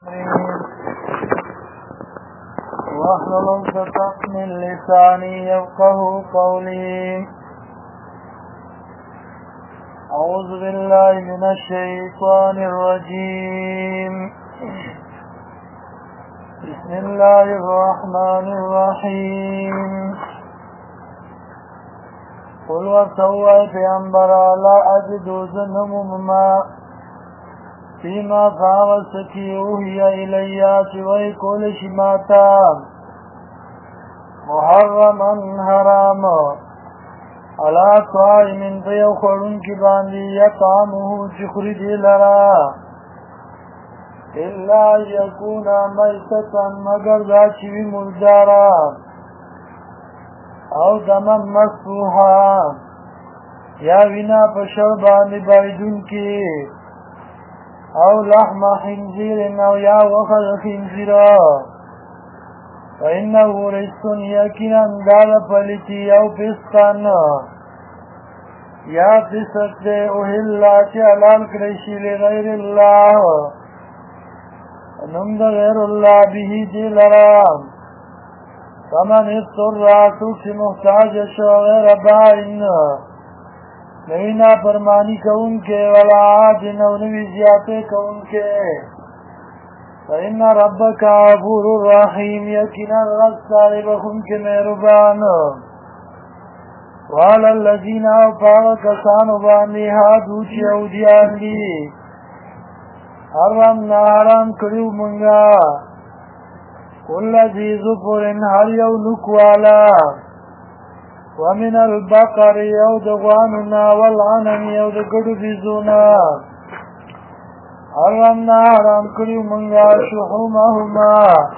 واحلل عقدة من لساني يفقهوا قولي. أعوذ بالله من الشيطان الرجيم. بسم الله الرحمن الرحيم. قل وسوى پیغمبر لا أجد ذنبما فيما فاوسكي اوحي إليا سوى كل شماتا محرما حرام على طائم فيخورن کی باندی يطعمه چخری دی لرا إلا يكون ميتة مگر دا چوی مردارا او دما مسفوحا یا وینا پشر باندی بایدون کی او لحم خنزير او یا وخد خنزير فإنه رجس يكنا دار پلتی او پسکان یا پسک دے اوہلا چه علال کرشی لغیر اللہ نمد غیر اللہ به دی لرام فمن اضطر سوک محتاج شو غیر بائن نوینا فرمانی کون کے ولا عادن و نوی زیادے کون کے فإن ربک غفور الرحیم یقینا رب صاحب خون کے مہربان وعلى الذین پاکستان باندې هادو چې یهودیان دي حرام کړیو مونږه کل ذی ظفر هر یو نکوالا ومن البقر یو د غوانونا والغنم یو د ګډو بیزونا حرام کړیو مونږه شحومهما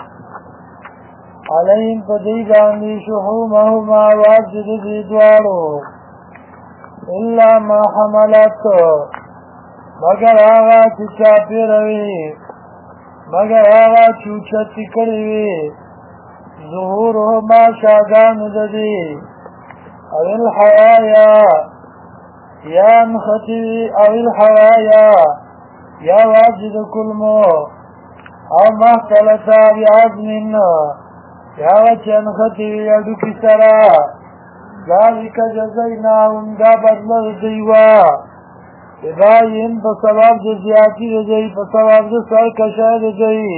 علیهم پدی باندې شحومهما واجد دی دوارو الا ما حملت مگر آغا چی چاپی روی مگر آغا چوچتی کری وی ظهورهما شاگان ددی او الحوایا یا انخطی او الحوایا یا واجد کلمو او محتلتا بیعظمین یا وچ انخطی یادو کی سرا ذالک جزیناهم دا بدل دیوا ادائین پا سواب دا زیادی رجئی پا سواب دا سر کشای رجئی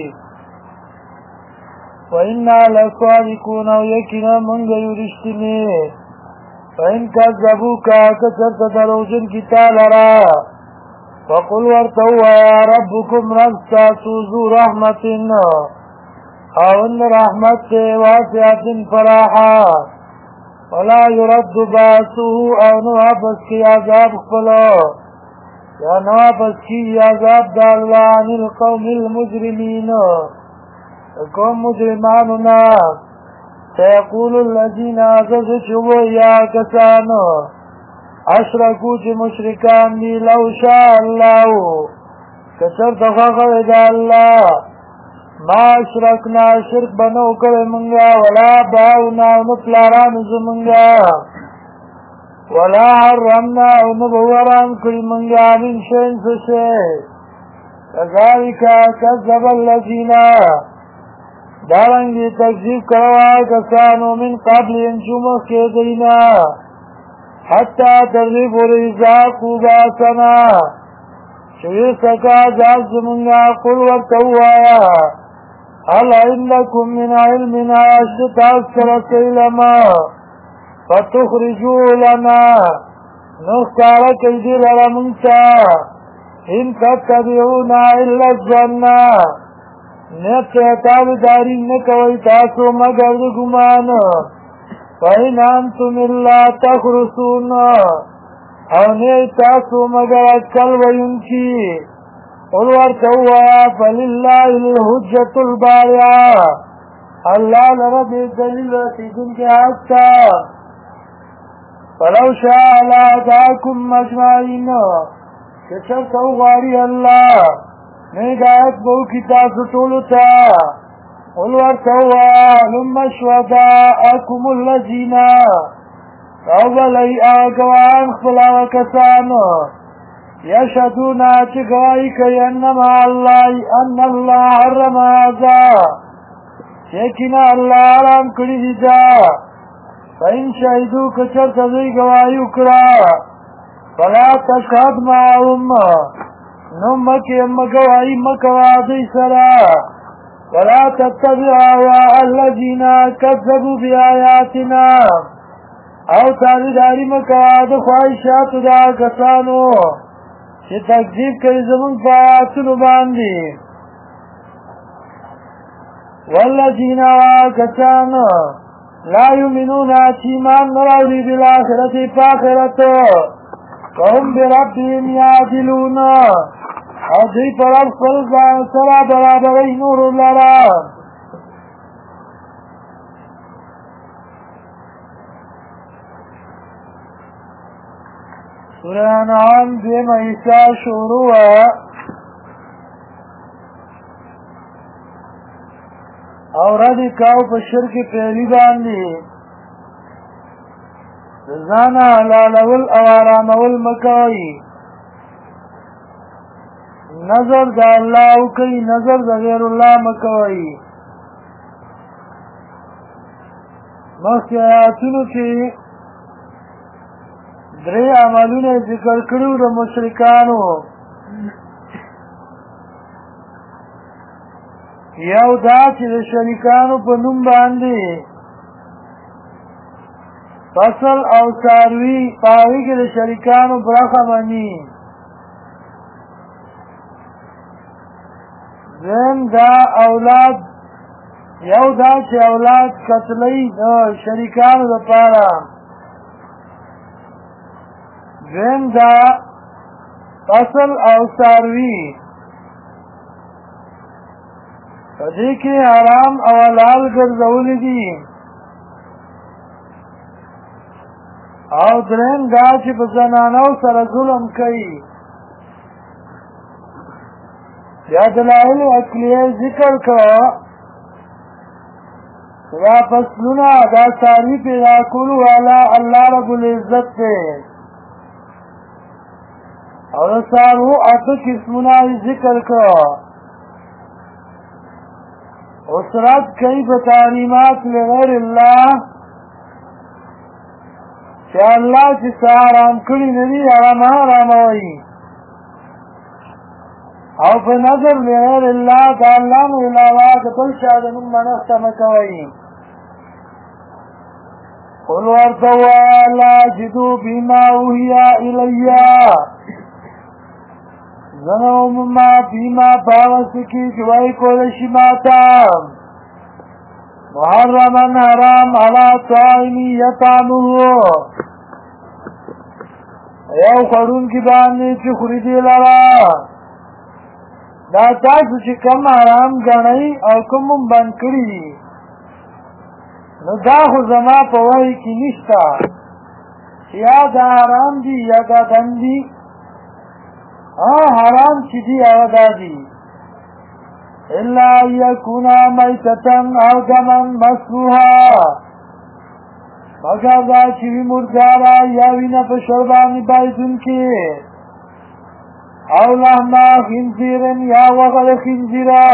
وَإِنَّا لَصَادِقُونَ وَيَكِنَا مَنْغَيُ رِشْتِنِي فَإِنْ كَذَّبُوكَ كَثَرْتَ دَرَوْجًا كِتَالَرَا فَقُلْ وَارْتَوْا يَا رَبُّكُمْ رَبْتَا سُوزُوا رَحْمَةٍ خَوَنَّ رَحْمَةٍ وَاسِعَةٍ فَرَاحًا وَلَا يُرَدُّ بَأْسُهُ أَوْ نُوَابَسْ كِي عَذَابُ خْفَلَا یا نوابس کی عذاب دا اللہ عن القوم المجرمین قوم مجرماننا سیقول الذین آزز چبو یا کسان اشرکو چی مشرکان دی لو شاء اللہ کسر تخاقر دا اللہ ما اشرکنا شرک بنو کر منگا ولا باؤنا ونطلاران زمنگا ولا حرمنا ونبوران کل منگا من شئن سشے كذلك كذب الذين دارنگی تکذیب کروا کسانو من قبل انجمخ کے دینا حتی تغیب ورزاقو باسنا شویر سکا جاز منگا قل ورطوایا هل عندكم من علمنا اشتاستر سیلما فتخرجوا لنا نختارك الدير لمنسا إن تتبعونا إلا الظنّا نتعتاب دارين نكوي تاسو مگر گمان فإن أنتم إلا تخرسون او نئے تاسو مگر اکل وینکی قل ورطوا فللہ الحجت الباریہ اللہ لرد دلیل رسیدن کے آستا فلو شاء لہداکم مجمعین کچر توغاری اللہ نیگایت بو کتاب سطولتا قل ورطوا لما شوداءکم اللذین اولی آگوان خلا وکسان یشهدون چې گواهی کوي ان الله حرم هذا یقینا الله حرام کړي دي دا فإن شهدوا که چېرته دوی ګواهي وکړه فلا تشهد معهم نو ګواهي مه کوه دوی سره ولا تتبع اهواء الذين كذبوا بآياتنا او تابعداري مه کوه د خواهشاتو د هغه کسانو چې تکذیب کوي زموږ په آیاتونو باندې والذین کسان لا یؤمنون چې ایمان نه راوړي بالآخرة په آخرت وهم بربهم یعدلون او دوی په رب خپل سره برابروي نور لره سورہ انعام دیم حصہ شروع او رد کاو په شرک پہلی باندې ځان حلالول او آرامول مکوي نظر د الله او کوي نظر د غیر الله مکوي مخکې آیاتونو کې درې عملونه ذکر کړو د مشرکانو یو دا چې د شریکانو په نوم باندې فصل او څاروي په هغې کې د شریکانو برخه مني دویم دا اولاد یو دا چې اولاد قتلوي د شریکانو دپاره دویم دا فصل او څاروي په دې کې حرام او حلال ګرځولي دي او درېیم دا چې په زنانو سره ظلم کوي بیا دلایل عقلیه ذکر کړه دا فصلونه دا څاروي پیدا کولو والا الله رب العزت دی او د څاروو اته قسمونه ذکر کړه اوس رد کوي په تعلیمات لغیر الله چې الله چې څه حرام کړي نه دي هغه مه حراموئ او په نظر لغیر الله د الله نه علاوه د بل چا د نوم منښته مه کوئ قل ورته ووایه لا اجدو فیما اوحي الی زه نه ومومه فیما په هغه څه کې چې وحی کولی شي ما ته محرما حرام علی طاعم یطعمه یو خوړونکي باندې چې خوري دې لره دا تاسو چې کوم حرام ګڼئ او کوم هم بند کړي دي نو دا خو زما په وحی کې نشته چې یا دا حرام دي یا دا بند دي حرام چې دي هغه دا دي الا یکونا میتة او دما مسفوحا مگر دا چې وي مرداره یا وینه په شور باندې بایدونکې او لحم خنزیر یا غوښه د خنزیره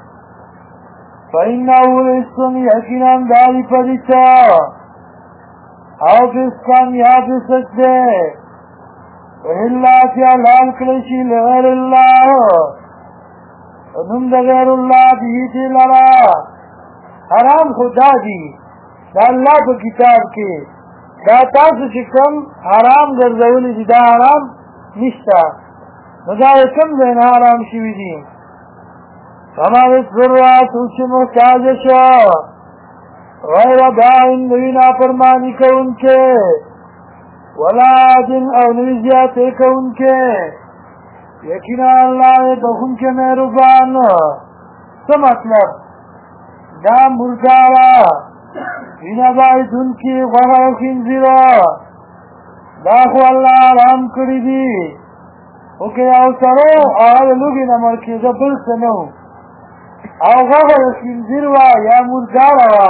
فإنه رجس یقینا دا دی پلیته او فسقا یا فسق دی وإلا چې حلال کړی شي لغیر الله نوم د غیر الله به دې لره حرام خو دا دي د الله په کتاب کې دا تاسو چې کوم حرام ګرځولي دي دا حرام نشته نو دا یې کوم ځای نه حرام شوي دي فمن اضطر څوک چې محتاج شو غیر باغ نوي نافرماني کوونکی ولا عاد او نوی زیادتی کونکے یقینا اللہ بخونکے مہربان څه مطلب دا مردارا وینا بایدون کی غوښه او خنزیره دا خو الله حرام کړي دي او که یو سړی هغه د لوږې نه مړ کېده بل څه نه و او غوښه د خنزیر وه یا مرداره وه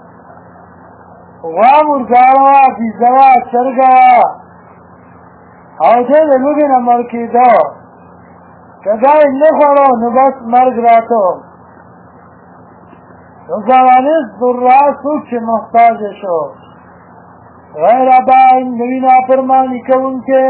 غوا مرداره وه بیزه وه چرګه وه او دی د لوږې نه مړ کېده که دا یې نه خوړو نو بس مرګ راته نو زوانست ضرا څوک چې محتاجه شو غیر باین نوي نافرماني کوونکې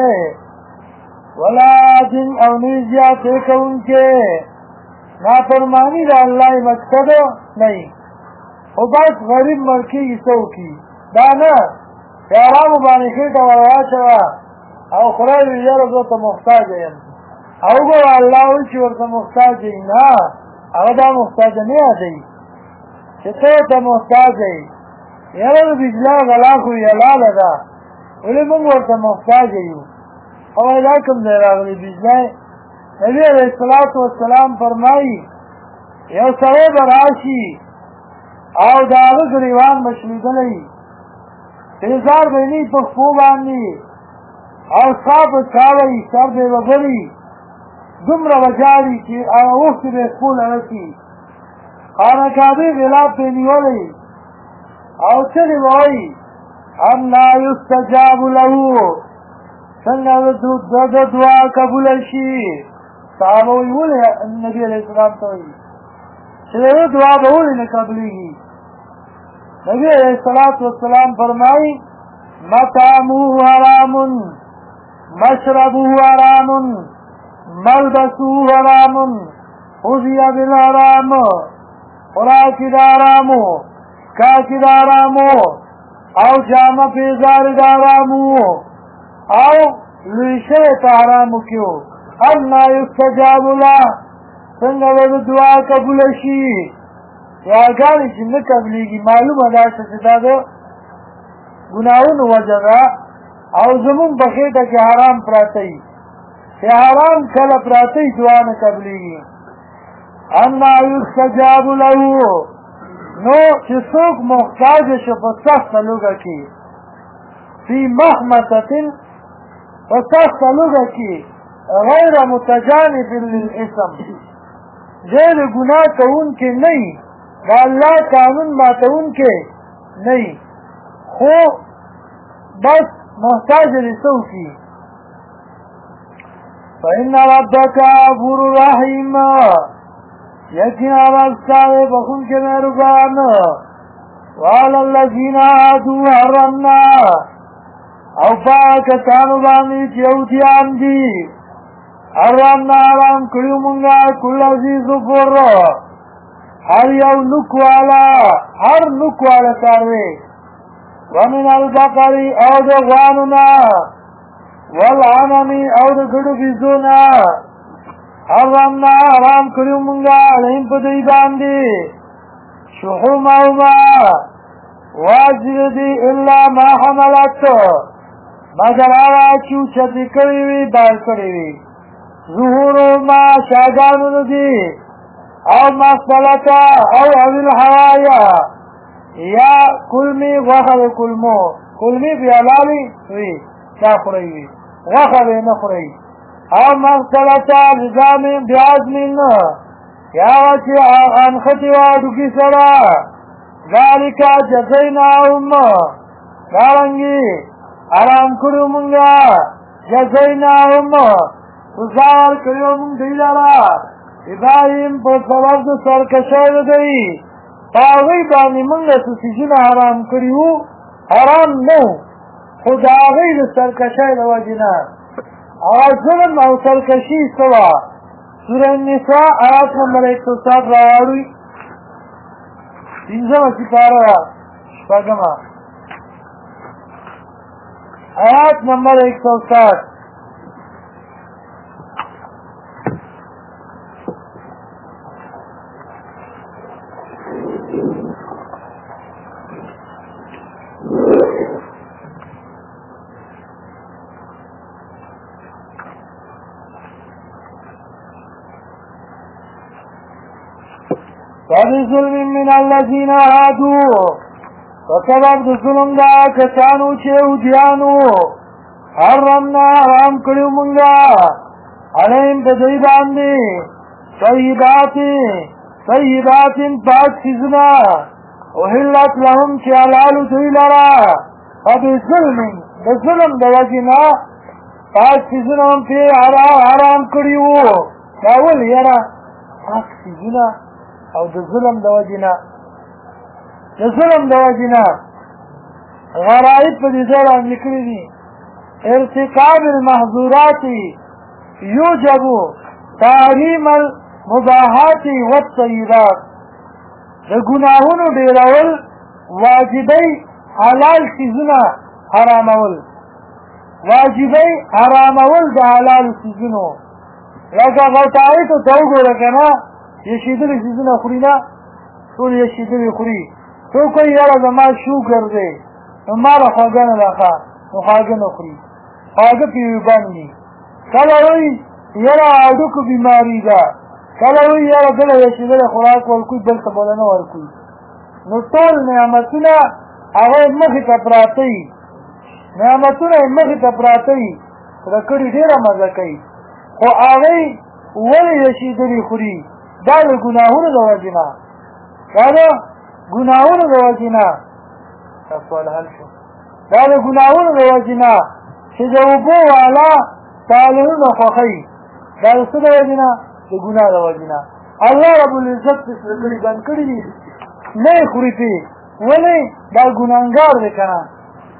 ولا عادن او نوي زیاتې کوونکې نافرماني د الله مقصد نه خو بس غریب مړ کېږي څه وکړي دا نه یارانو باندې خېټه ور واچوه او خدای وي یاره زه ته محتاجه یم او وګوره الله وایي چې ورته محتاج یې نه هغه دا محتاجه نه یادوي چې ته ورته محتاج یې یاره د بجلا غلا خو یې حلاله ده ولې موږ ورته محتاج یو او دا کوم ځای راغلی بجلا نبي علیه الصلاة والسلام فرمایي یو سړی به راشي او د هغه ګریوان به شلېدلی تیزار به یې په پښو باندې او سا به چاوی سر به یې وګړي دومره به جاري چې هغه اوښکې به یې خپو لړه کي خانه کعبې غلاف به یې نیولی او چغې به وایي انا یستجاب له څنګه د دعا قبوله شي صحابه وایي ولې نبي علیه السلام ته وایي چې د هغه دعا به ولې نه قبلېږي نبی علیه الصلاة والسلام فرمایي مطعمه حرام مشربه حرام ملبسه حرام غذي بالحرام خوراک د حرامو کاک د حرامو او جامه پیزار د حرامو او لوی شوی په حرامو کې و انا یستجاب له څنګه به د دعا قبوله شي دعاګانې چې نه قبلېږي معلومه ده چې دا د ګناهونو وجه ده او زمونږ په خېټه کې حرام پراته وي چې حرام کله پراته وي دعا نه قبلېږي انا یستجاب له نو چې څوک محتاج شو په سخته لوږه کې فی محمصة په سخته لوږه کې غیر متجانب للاسم غیر ګناه کوونکی نه وي د الله قانون ماتوونکی نه وي خو بس محتاج دې څه وکړي فإن ربک غفور رحیم یقینا رب ستا دی بخښونکی مهربان وعلى الذین هادوا حرمنا او پاک کسانو باندې چې یهودیان دي حرمنا حرام کړي مونږه کل عزیز پر هر یو نوک والا هر نوک والا څاروی ومن البقر او د غوانونه والغنم او د ګډو بيزونه حرمنا حرام کړي مونږه علیهم په دوی باندې شحومهما واجب دي الا ما حملت مگر هغه چې اوچتې کړي وي بار کړي وي ظهورهما شاګانو دي او مختلطه او اویل حوایا یا کلمی غوښه د کلمو کلمی بیا لالی وي چا خورئ وي غوښه به نه خورئ او مختلطه لزام بیازمین یا هغه چې انختې وه ډوکي سره ذلک جزیناهم دارنګې حرام کړو مونږه جزیناهم سزا ورکړو مونږ دوی لره ابراهیم په سبب د سرکشۍ د دوی په هغوی باندې مونږ څه څیزونه حرام کړي وو حرام نه و خو د هغوی د سرکشۍ د وجې نه هغه ظلم او سرکشي څه وه سوره النساء آیات نمبر 107 راوړئ پنځمه سپاره شپږمه آیات نمبر 107 فبظلم من الذين هادوا فسبب د ظلم دا کسانو چې یهودیانو حرمنا حرام کړي مونږه علیهم په دوی باندې طیبات پاک څیزونه احلت لهم چې حلال دوی لره فبظلم د ظلم د وجې نه پاک څیزونه هم پرې حرام کړي وو. دا ولې یاره پاک څیزونه او د ظلم د وجې نه غرائب په دې ځای باندې کړي دي. ارتکاب المحظورات یوجب تحریم المباحات والطیبات. د ګناهونو ډېرول واجبی حلال څیزونه حرامول، واجبی حرامول د حلال څیزونو. لکه غوټایتو ته وګوره که نه، یشېدلي څیزونه خوري نه، ټول یشېدلي خوري. څوک وایي یاره زما شوګر دی نو ما له خواږه نه ده ښه، نو خواږه نه خوري، خواږه پې بند دي. کله وایي یاره هډوکو بیماري ده، کله وایي یاره بله یشېدلی خوراک ورکوي بل ته بله نه ورکوي. نو ټول نعمتونه هغه یې مخې ته پراته وي، نعمتونه یې مخې ته پراته وي، خو د کړي ډېره مزه کوي، خو هغې ولې یشېدلي خوري؟ دا د ګناهونو د وجې نه، دا د ګناهونو د وجې نه. دا سوال حل شو. دا د ګناهونو د وجې نه چې د اوبو والا سالونونه خوښوي، دا د څه د وجې نه؟ د ګناه د وجې نه. الله رب العزت پسې کړي بند کړي دي، نه یې خوري پې. ولې؟ دا ګناهګار دی که نه.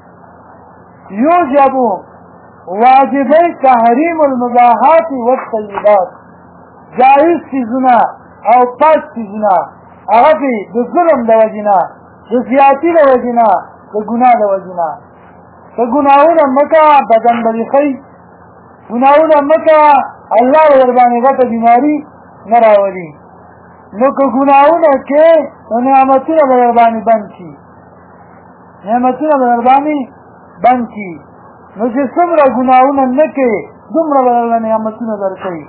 یوجب واجبی تحریم المباحات والطیبات. جایز څیزونه او پاک څیزونه هغه پې د ظلم د وجې نه، د زیاتي د وجې نه، د ګناه د وجې نه. که ګناهونه مه کوه بدن به دې ښي، ګناهونه مه کوه الله به در باندې غټه بیماري نه راولي. نو که ګناهونه کې نو نعمتونه به در باندې بند شي، نعمتونه به در باندې بند شي. نو چې څومره ګناهونه نه کوې دومره به درله نعمتونه درکوي.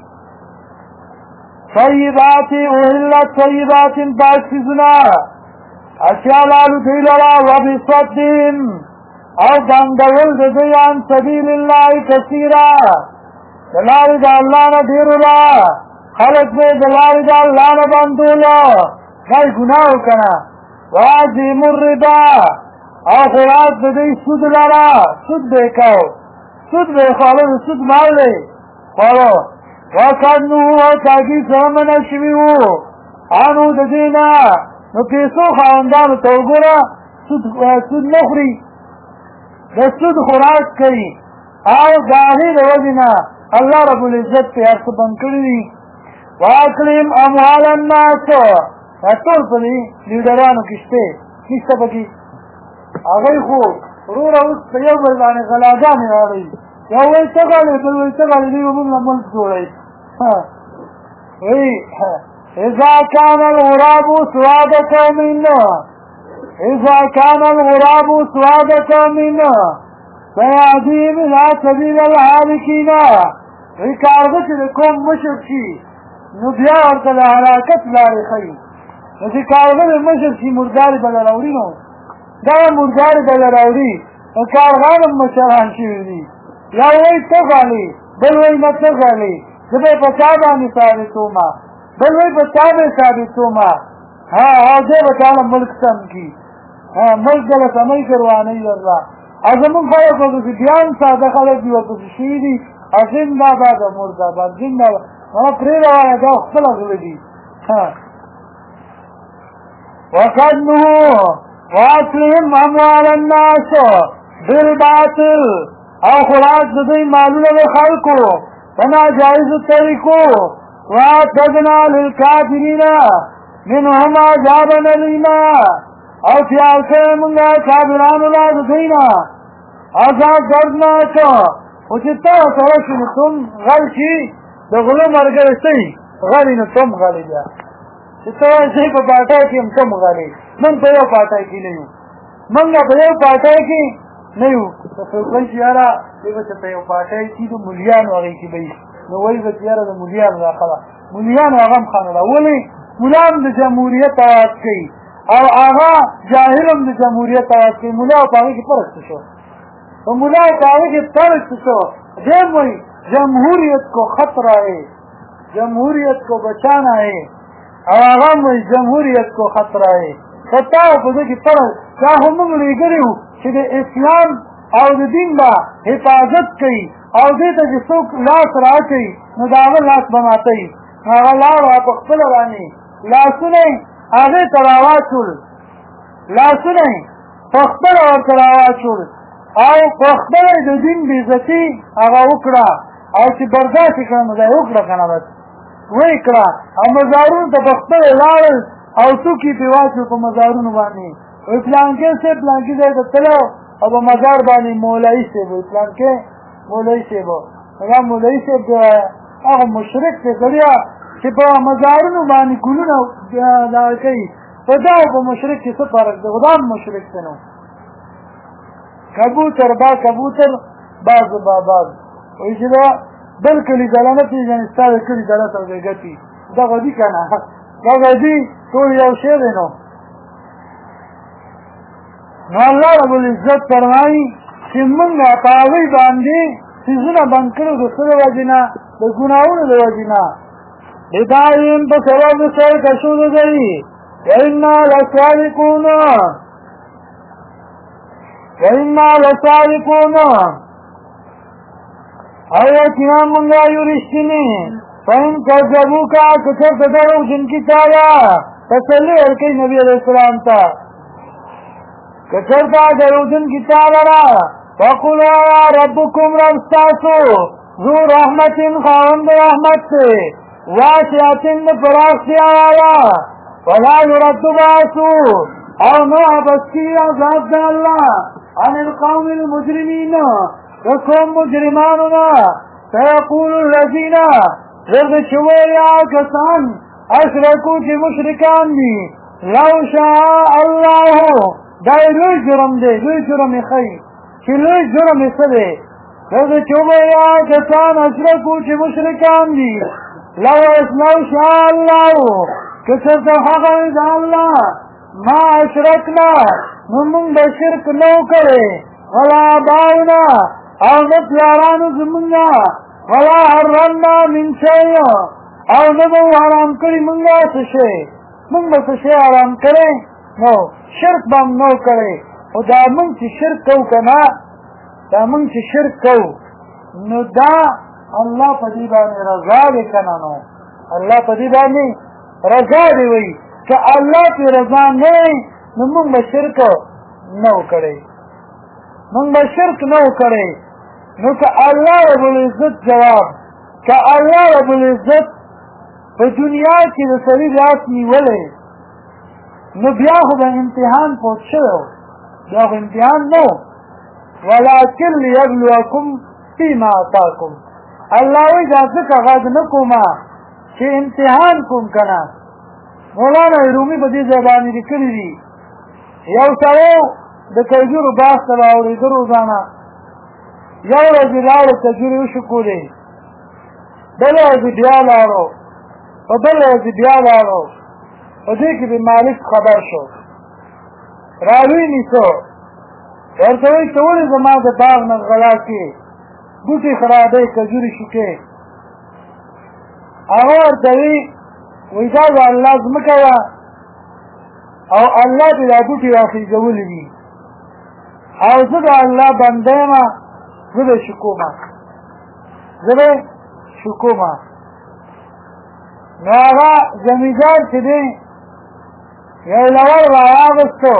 طیبات احلت طیبات پاک څیزونه اشیا لالو دوی لره وبصدهم او بندول د دوی عن سبیل الله کثیره د لارې د الله نه ډېرو له خلک به د لارې د الله نه بندولو. دا یې ګناه وکړه نه. واجم الربا او خوراک د دوی سود لره، سود به یې کو، سود به یې خوړه، د سود مال دی خوړو. وکړنو او تاکید سره منع شوي وو انو د دې نه. نو پیسو خاوندانو ته وګوره سود نه خوري، د سود خوراک کوي او د هغې د وجې نه الله رب العزت پې هر څه بند کړي دي. واکلیم اموال الناس دا ټول په دې لیډرانو کې شته، نشته پکې. هغوی خو وروره اوس په یو بل باندې غلاګانې راوړئ، یو وایي څه غالې بل وایي څه غالې، دوی به موږ له ملک جوړوي. اذا كان الغراب سواد قوم اذا كان الغراب سواد قوم فيهديهم الى سبيل الهالكين. وی کارغه چې د قوم مشر شي نو بیا ورته د هلاکت لارې ښیي. نو چې کارغه د مشر شي مردارې به له راوړي، نو دغه مردارې به له راوړي. نو کارغان هم مشران شوي دي، یو وایي څه غالې بل وایي نه څه غالې، زه به یې په چا باندې ثابتومه، بل وایي په چا به یې ثابتومه. او دی به تعالی ملک سم کي، ملک دله سمۍ کروانۍ ورله. او زمونږ خلک ورپسې بیا هم ساده خلک دي، ورپسې شوي دي زنده‌باد او مرده‌باد زنده‌باد. پرېږده وایه دا خپله غله دي. وقدمه واکلهم اموال الناس بالباطل او خوراک د دوی مالونه د خلکو په ناجایزو طریقو. واعتدنا للکافرین منهم عذابا الیما او تیار کړی مونږه کافرانو له د دوی نه عذاب دردناک. خو چې ته سره شي نو تم غل شي، د غلو ملګری څه وي غلي نو تم غلي بیا. چې ته وایې زه په پاټۍ کې یم تم غلي. موږ په یو پاټۍ کې نه یو، موږ په یو پاټۍ کې نه یو. که څوک وایي چې یاره دوی به چې په یو پاټۍ کې د مولیانو هغې کې به وي، نو وایي به چې یاره د مولیانو دا ښه ده. مولیانو هغه هم ښه نه ده. ولې؟ ملا هم د جمهوریت اواز کوي او هغه جاهل هم د جمهوریت اواز کوي. ملا او په هغې کې فرق څه شو؟ تو ملا په هغې کې فرق څه شو؟ دیم وایي جمهوریت کو خطرہ ہے، جمهوریت کو بچانا ہے، او هغه هم وایي جمهوریت کو خطرہ ہے. خو تا په دې کې فرق دا خو موږ لېږلي وو چې د اسلام او د دین به حفاظت کوي او دې ته چې څوک لاس راکوي نو د هغه لاس به ماتوي هغه لاړه په خپله باندې لاسونه یې هغې ته راواچول لاسونه یې په خپله ورته راواچول او په خپله یې د دین بېعزتي هغه وکړه او چې برداشت یې کړه نو دا یې وکړه که نه بس ویې کړه او مزارونو ته په خپله لاړل او څوک یې پرې واچول په مزارونو باندې وایي پلانکې صاحب پلانکي ځای ته تللی او په مزار باندې مولوي صاحب وایي پلانکې مولوي صاحب هغه مولوي صاحب هغه مشرک دی سړیا چې په مزارونو باندې ګلونه دغه کوي په دا او په مشرک کې څه فرق دی خو دا هم مشرک دی نو کبوتر با کبوتر باز با باز وایي چې دا بل کلي ځله نه پېژنې ستا د کلي ځله ته به ګټي دغه دي که نه دغه دي ټول یو شی دی نو الله رب العزت فرمایي چې موږ په هغوی باندې څیزونه بند کړو د څه د وجې نه د ګناهونو د وجې نه هدایم په سبب د سرکشو د دوی وإنا لصادقون او یقینا موږ یو رښتیني فإن کذبوکا که چېرته دروغجن کړي تا ته تسلي ورکوي نبي علیه السلام ته که چېرته دروغجن کړي تا لره فقل یا ربکم رب ستاسو ذو رحمت خاوند رحمت دی واسعة پراختیا والا ولا يرد باسو او نو واپس کیږي عذاب د الله عن القوم المجرمین د قوم مجرمانو نه سيقول الذین زرد چې ویل هغه کسان اشرکو چې مشرکان دي لو شاء الله دا لوی جرم دی لوی جرم یې ښایي چې لوی جرم یې څه دی زرد چې ویل هغه کسان اشرکو چې مشرکان دي لو شاء الله که چېرته هغه وي د الله ما اشرکنا نو موږ به شرک نه و کړی ولا آباؤنا او نه پلارانو زمونږ ولا حرمنا من شی او نه به حرام کړي موږ څه شی موږ به څه شی حرام کړی نو شرک به هم نه و کړی خو دا موږ چې شرک کوو که نه دا موږ چې شرک کوو نو دا الله په دې باندې رضا دی که نه نو الله په دې باندې رضا دی وایي که الله پې رضا نه وي نو موږ به شرک نه و کړی موږ به شرک نه و کړی نو که الله رب العزت جواب که الله رب العزت په دنیا کې د سړي لاس نیولی نو بیا خو به امتحان پوت شوی بیا خو امتحان نه ولکن لیبلوکم فیما آتاکم الله وایي دا ځکه غږ نه کومه چې امتحان کوم که نه مولانا رومي په دې ځای باندې لیکلي دي یو سړی د کجورو باغ ته به اورېده روزانه یو ورځ یې لاړو کجورې وشکولې بله ورځ یې بیا لاړو په بله ورځ یې بیا لاړو په دې کې د مالک خبر شو راویې نیسو ورته وایي ته ولې زما د باغ نه غلا کې بوټي خرابې کجورې شوکې هغه ورته وایي دا د الله ځمکه وه او الله دې دا بوټي راخېږولي دي او زه د الله بنده یم زه به شکومه نو هغه زمیندار چې دی یو لور راواغېستو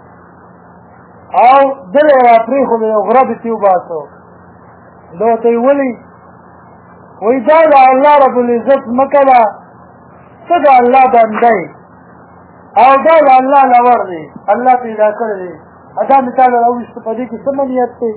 او دل یې راپرېښودو یو غره دې ترې وباسو ده ورته یې ولي وایي دا د الله رب العزت ځمکه ده ته د الله بنده او دا د الله لور دی الله پیدا کړی دی دا مې تا له راوویسته په دې کې څه منیت دی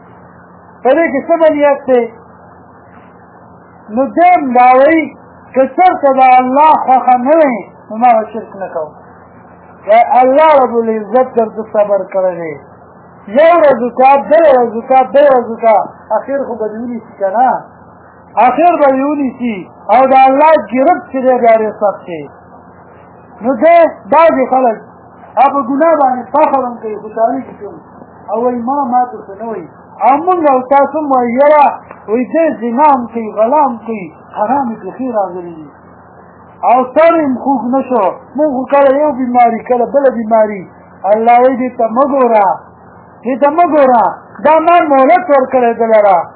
نو دیم دا وایي که چېرته د الله خوښه نه وي نو ما به شرک نه کوم الله رب العزت درته صبر کړی دی یو ورځ وکړه بله ورځ وکړه اخر خو به دې ونیسي که نه اخر به دې ونیسي او د الله ګرفت چې دی بیا ډېر سخت دی نو دی بعضې خلک هغه په ګناه باندې فخر هم کوي خوشحالي کې کوي او وایي ما ورته نه وایي او موږ او تاسو هم وایي یاره وایي دی زنا هم کوي غلا هم کوي حرام یې پېښې راغلي دي او سر یې خوږ نه شو موږ خو کله یو بیماري کله بله بیماري الله وایي دې ته مه ګوره دا ما مهلت ورکړی ده لره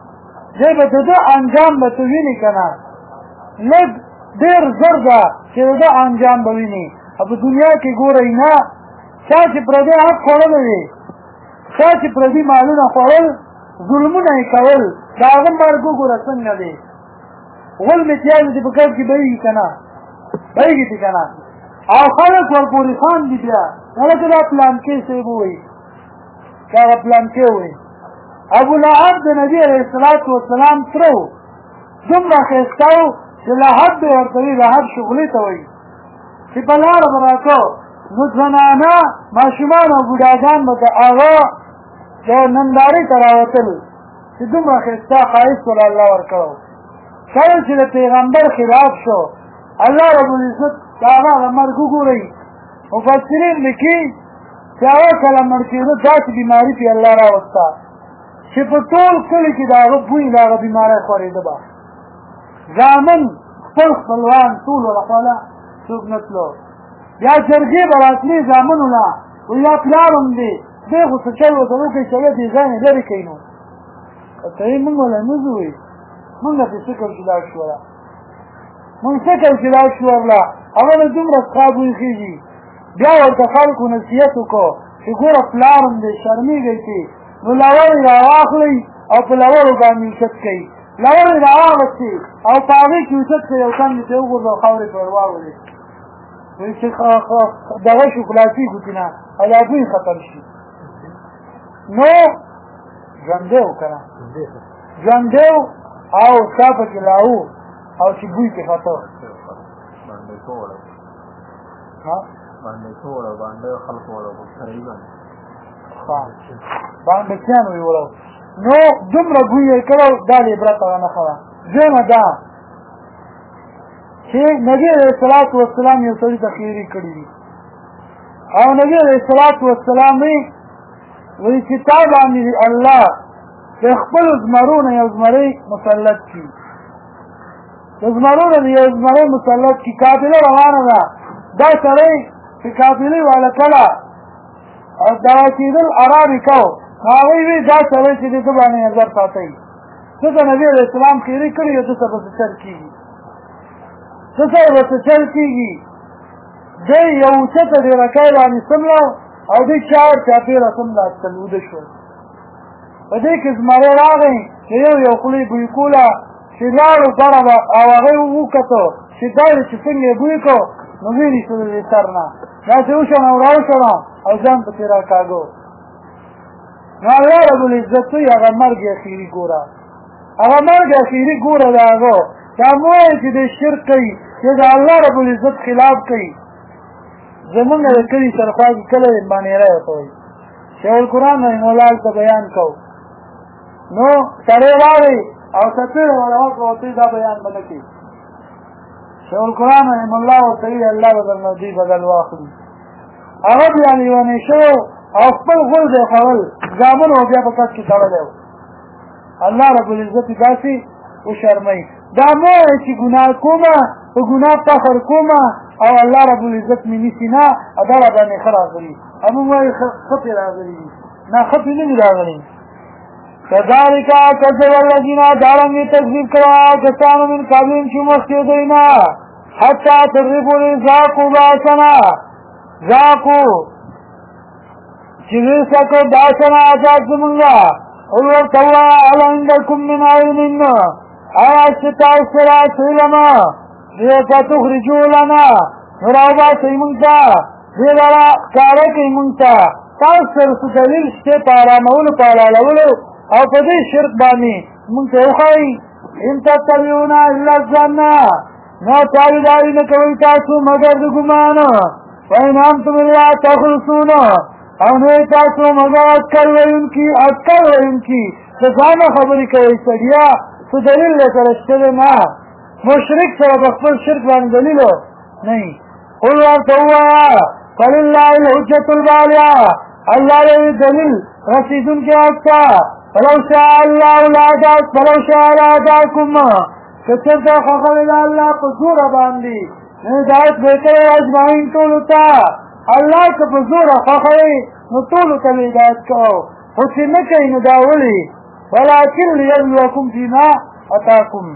دی به د ده انجام به ته وینې که نه لږ ډېر زر ده چې د ده انجام به وینې او په دنیا کې ګورئ نه چا چې پردی حق خوړلی وي چا چې پردي مالونه خوړل ظلمونه یې کول د هغه مرګ وګوره څنګه دی غول متیازې چې په کب کې بهېږي که نه بهېږي دي که نه او خلک ورپورې خاندي بیا هلکه دا پلانکې صاحب ووایي که هغه پلانکې ووایي ابولهب د نبي علیه الصلاة والسلام تره و دومره ښایسته و چې لهب به ورته وي لهب شغلې ته وایي چې په لاره به راته نو زنانه ماشومان او بوډاګان به د هغه د نندارې ته راوتل چې دومره ښایسته ښایست ول الله ورکړی کله چې د پیغمبر خلاف شو الله ربالعزت د هغه هغه مرګ وګورئ مفسرین لیکي چې هغه کله مړ کېده داسې بیماري پې الله راوسته چې په ټول کلي کې د هغه بوی د هغه بیماری خورېده به زامن خپل خپلوان ټول ورخواله څوک نه تلو بیا جرګې به راتلې زامنو له وایي یا پلار هم دی دی خو څه چل ورته وکړئ چې هغه دې ځای نه لرې کوي نو صحیح مونږ وله نه ځو وایي مونږ پې څه کوو چې لاړ شو وله مونږ څه کوو چې لاړ شو ورله هغه له دومره څښا بوی خېږي بیا ورته خلکو نصیحت وکړو چې ګوره پلار هم دی شرمېږئ چې نو لور یې راواخلئ او په لورو باندې اوچت کوي لور یې راواغستې او په هغې کې اوچت کوي او کندې ته یې وغورځو خاورې په ور واولې وایي چې دغه شو خلاصېږو چې نه او دا بوی ختم شي نو ژوندی و که نه ژوندی و او ستا پکې لا و او چې بوی پې خته بانډکیانو یې وړو نو دومره بوی یې کړی دا د عبرت هغه نښه ده دویمه دا چې نبي علیه الصلاة والسلام یو سړي ته خیري کړي دي او نبي علیه الصلاة والسلام وایي چې تا باندې الله د خپلو زمرو نه یو زمری مسلط کړي د زمرو نه یو زمری مسلط کړي قافله روانه ده دا سړی چې قافلې والا کله دوا کېدل ارام یې کو هغوی وایي دا سړی چې د ده باندې نظر ساتئ څه ته نبي علیه السلام خیري کړي یو ده څه به څه چل کېږي څه سره به څه چل کېږي دی یو اوچته ډېرکۍ باندې څملو او دوی چار چاپېره څملاستل وده شول په دې کې زمری راغی چې یو خولې بوی کوله چې لاړو بره به او هغې وکتو چې دا دی چې څنګه یې بوی کړو نو ویلې شو د دې سر نه داسې وشم او راوشم او ځان پسې راکاږو نو الله ربالعزت وایي هغه مرګ اخري ګوره هغه مرګ اخري ګوره د هغه دا مه وایئ چې دی شرک کوي چې د الله ربالعزت خلاف کوي زمونږ د کلي سرخوا کې کله بانیری ورته وایي شیخ القرآن رحمه الله هلته بیان کوو نو سړی راغی او څپېړه ور وکړه ورته دا بیان به نه کوي شیخ القرآن رحمه الله ورته وایي الله به درنه دوی بدل واخلي هغه بیا لیونی شوی او خپل غول دی خوړل زامن او بیا په کټ کې تړلی و الله ربالعزت یې داسې وشرموي دا مه وایئ چې ګناه کومه په ګناه فخر کومه او الله ربالعزت مې نیسي نه دا راباندې ښه راغلي او موږ وایو ښه پرې راغلي دي نه ښه پرې نه دي راغلي کذلک کذب الذین دارنګې تکذیب کړه کسانو من قبلهم چې مخکې دوی نه حتی تر دې پورې ذاقوا باسنا ذاقوا چې ویسکو باسنا عذاب زمونږه قل ورته ووایه هل عندکم من علم آیا چې تاسو سره څه علم دی فتخرجوا لنا نو راوباسئ مونږ ته دې لره ښکاره کړئ مونږ ته تاسو سره څه دلیل شته په ارامولو په حلالولو او په دې شرک باندې مونږ ته وښایي ان تتبعون الا الظن نو تابعداري نه کوئ تاسو مګر د ګمان وان انتم الا تخرصون او نه تاسو مګر اټکل ویونکي څه ځانه خبرې کوئ سړیا څه دلیل له سره شته نه مشرک سره په خپل شرک باندې دلیل نه قل ورته ووایه فلله الحجة البالغة الله لري دلیل رسیدونکی حق ته فلو شاء الله لهداکم که چېرته خوښه وي د الله په زوره باندې نو هدایت به یې کړی اجمعین ټولو ته الله که په زوره خوښه وي نو ټولو ته به هدایت کوو خو چې نه کوي نو دا ولې ولكن ليبلوكم فيما اتاكم.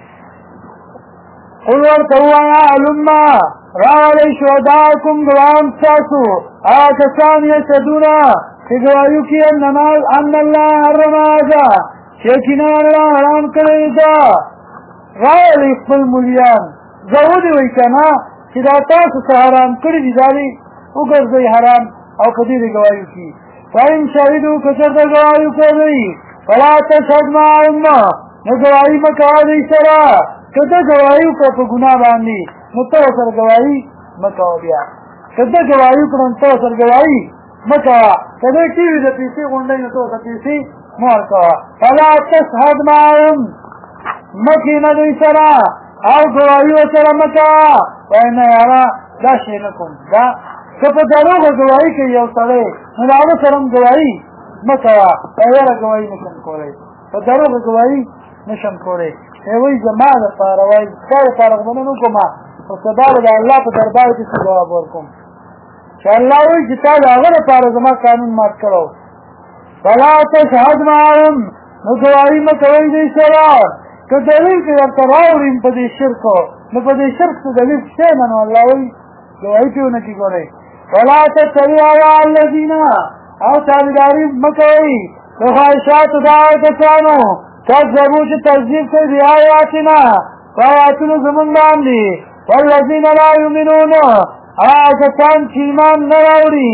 قل ورتوا علما راولي شهداءكم گواهان ستاسو آکسان یشهدونا کہ گواہیو کی ان اللہ حرم هذا یقینا اللہ حرام کړی دا. راولي خپل مليان زهودي وای کنا چې دا تاسو ته حرام کړی دي دالي وګرځي حرام او کدی دی گواہیو کی. فإن شهدوا کثر دا گواہیو کوي فلا تشهد معهم نو گواہی مکا دی سرا کده گواہیو کو په ګناه باندې نو تو سره گواہی مکا بیا کده گواہیو کو نو تو سره گواہی مکا کده ټي وي د پیسې غونډې نو تو د پیسې مور کا. فلا تشهد معهم مکینا دی سرا او گواہیو سره مکا وینا یارا دا شي نکوم دا که په دروغ گواہی کوي یو سړی نو دا هغه سره گواہی مکا ایره گواہی نشم کولای په دروغ گواہی نشم کولای. وی زما دپاره وایي ستا دپاره خو نه کومه خو سبا به د الله په دربار کې څه جواب ورکوم چې الله وایي چې تا د هغه دپاره زما قانون مات کړی. فلا تشهد معهم نو ګواهي مه کوئ دوی سره که دلیل کې درته راوړي په دې شرکو نو په دې شرک څه دلیل شته نه نو الله وایي ګواهي پرې ونه کړي. ګورئ ولا تتبعوا هوا الذین او تابعداري مه کوئ د خواهشاتو د هغو کسانو کذبوا چې تکذیب کوي بآیاتنا په آیاتونو زمونږ باندې والذین لا یؤمنون هغه کسان چې ایمان نه راوړي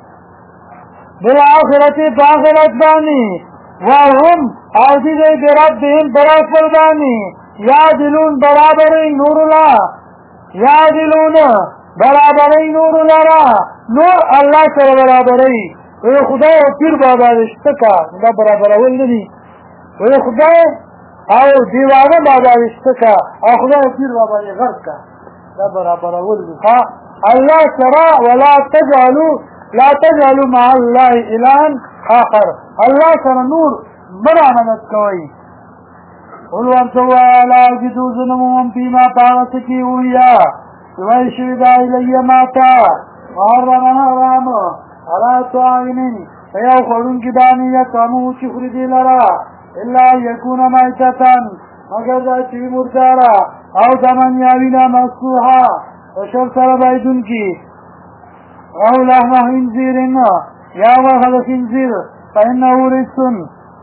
بالآخرة په آخرت باندې وهم او دې دی بربهم پر خپل باندې یعدلون برابروي نور الله یعدلون برابروي نور لرا نور الله سره برابروي. وی خدای او پیر بابا رشته کا دا برابرول نه دي. وی خدای او دیوانه بابا رشته کا او خدای او پیر بابا یې غرق کا دا برابرول دي. الله سره ولا تجعلوا مع الله الها آخر الله سره نور برامدت کوي. قل ورتوا لا يجدوا ظلمهم فيما طاعت کی ویا وی شهد الی ماتا وحرم حرام علا طاعنین فیو خورون کی بانی یطعمو چی خوردی لرا الا یکون میتتن مگر دا چی مردارا او دمن یاوینا مصوحا وشر سر بایدون کی او لحم خنزیرن یا وخل خنزیر فإنه رسن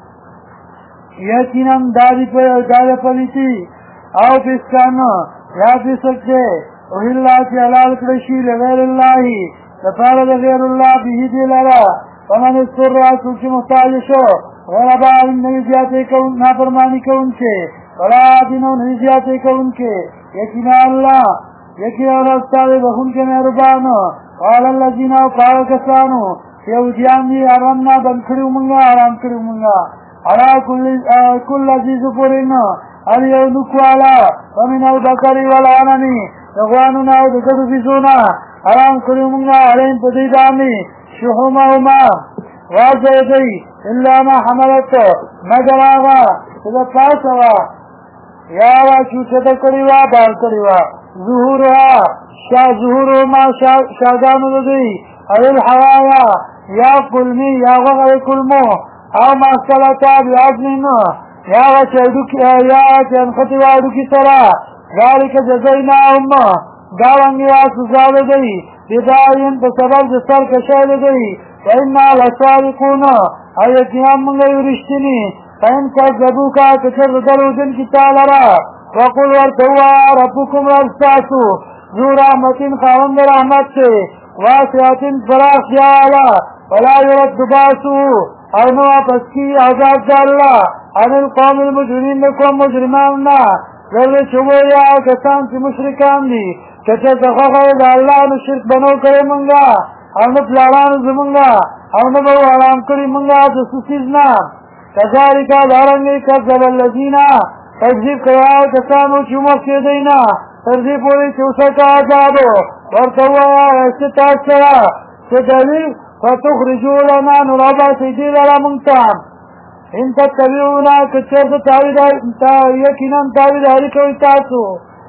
یقیناً داد پلیتی او پسکان یا پسکتے اوہی اللہ چی حلال کرشی لغیر اللہی لپاره د غیر الله به دی لرا فمن استر سوچ محتاج شو غیر باغ نه زیاتې کوم نافرمانی کوونکې ولا دینو نه زیاتې کوونکې یقینا الله یقینا استاد بخونکې مهربان. قال الذين قالوا كسانو یهودیان دي حرامنا بند کړو مونږه حرام کړو مونږه على كل ذي ظفر هل يونك على ومن البقر والغنم غواننا او د ګډو بيزونا حرام کړو مونږه علیم په دې باندې شحومهما واجدي الا ما حملت مگر هغه چې تاسو یا وا چې څه کړی وا بار کړی وا ظهورها ظهورهما شاګانو دي او الحوايا یا قلمی یا غغر کلمو او ما صلتا بعظمنا یا وچهدو یا چنخطی وادو کی سرا ذالک جزیناهم داوانگی واسوزال دی بداین بسبب جسر کشال دی فإنا لصادقون ایتیان منگی ورشتنی فإن کذبوکا کچر دلو دن کی تالرا وقل ورتوا ربکم رستاسو ذو رحمت خاوند رحمت سے واسعت فراخ جالا ولا يرد باسو او نو واپس کی عذاب داللہ عن القوم المجرمین لکم مجرماننا ذل چویا کسان چی مشرکان دی کچر دخوخ دا اللہ نو شرک بنو کرے منگا او نو پلاران زمنگا او نو بو حرام کری منگا جسوسیزنا کذالکا دارنگی کذب اللذین تکذیب کرواو کسانو چی مفتی دینا ترزیب پوری چوسکا عذابو ورتوا استتاک سرا چدلیل فتخرجو لنا نرابا سیدی لرا منتام ان تتبعونا کچر یقینا تابداری کوئی تاسو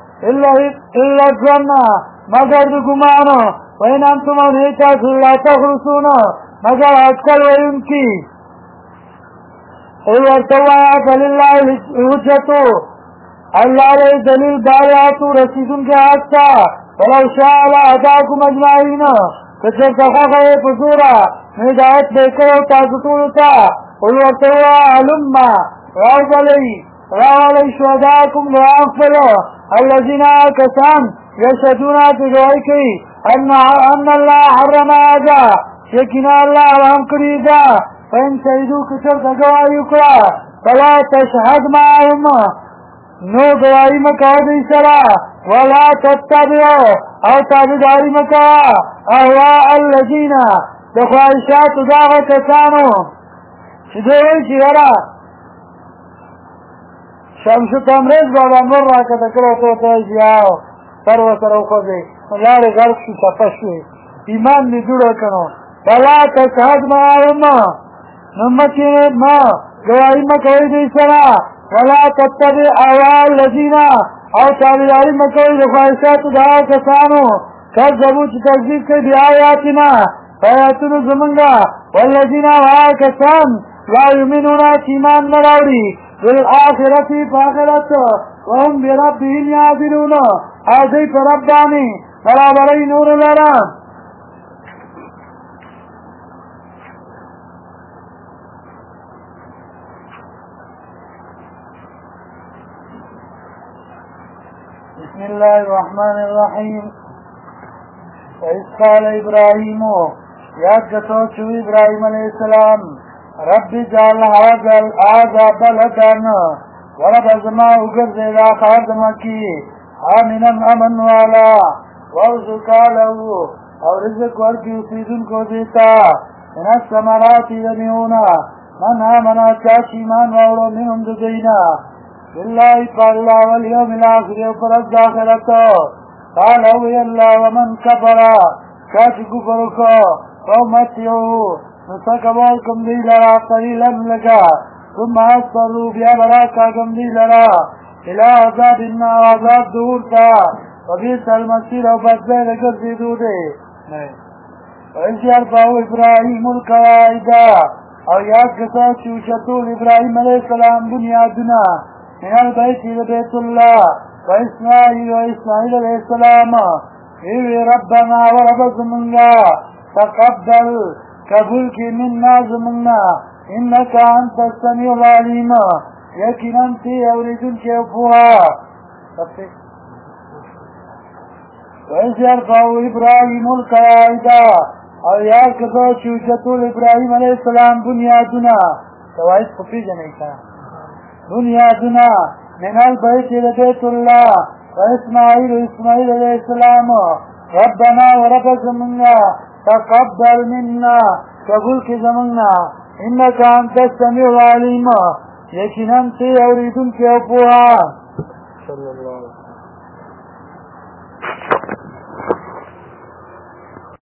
الا الظن مگر دو گمانو وین انتم انہی تاسو لا تخرسون مگر اٹکل وین کی قل ورتوا فلله الحجة اللہ علیہ دلیل باریاتو رسیدن کے حادثہ ولو شاء لهداكم اجمعین کچر تخاقه پسورا ہدایت بیکر تاسطولتا قل ورتوا علما راو علی شهداءکم لأغفلو الذین کسان یشهدون تگوائی کی ان اللہ حرم آجا یقینا اللہ حرام کری دا فإن شهدو کچر تگوائی اکرا فلا تشهد معهم نو گواہی مکو دی سرا ولا تتبعو او تابداری مکو احواء الذین دخواہشات داغ کسانو چدوئی چی ورا شمس تمریز بابا نور راکا تکرو تو تیجی آو سر و سر او خوزی لار غرق شو تپشوی ایمان دی جوڑا کنو فلا تشهد معهم نمتی ما گواہی مکو دی سرا ولا تتبع احواء الذین او تابعداری مکوئی دخواہشات دعا کسانو کذبو چی تکذیب کئی بی آیاتنا آیاتونو زمنگا والذین وآ کسان لا یمنون ایمان نراوری بالآخرتی فآخرت وهم بربهم یعدلون آزی پر ربانی برابری نور لرام بسم الله الرحمن الرحيم وإذ قال إبراهيم یاد کتو چو ابراہیم علیہ السلام رب جعل هذا بلدن ورب ازما اگرزید آخار دمکی آمنا امن والا ورزقا له اور رزق ورکی اسیدن کو دیتا من السمرات یمیونا من آمنا چاچ ایمان واولو منهم ددینا بالله قال الله واليوم الآخر وفرد آخرته قال اوی اللہ ومن کفر چاچ کفرکو فامتعوه نسکبالکم دی لرا قلیلا لگا ثم اصفروا بیا براکاکم دی لرا الى عذاب النار عذاب دورتا وبیس المسیر و بدبه لگر دیدو دے وإذ يرفع إبراهيم القواعد او یاد کسا چوشتول ابراہیم علیہ السلام بنیادنا من البيت إلى بيت الله وإسماعيل عليه السلام إيه ربنا ورب زمنا تقبل قبولك منا زمنا إنك أنت السميع العليم يكن أنت أولدك يفوها وإذ يرفع إبراهيم القواعد أو يركض شوشتول إبراهيم عليه السلام بنيادنا قواعد خفي جنيكا بنيادنا من البيت إلى بيت الله وإسماعيل عليه السلام ربنا ورب زمنا تقبل منا قبولك زمنا إنك أنت السميع العليم يكن أنت أريدك أبوها صلى الله عليه وسلم.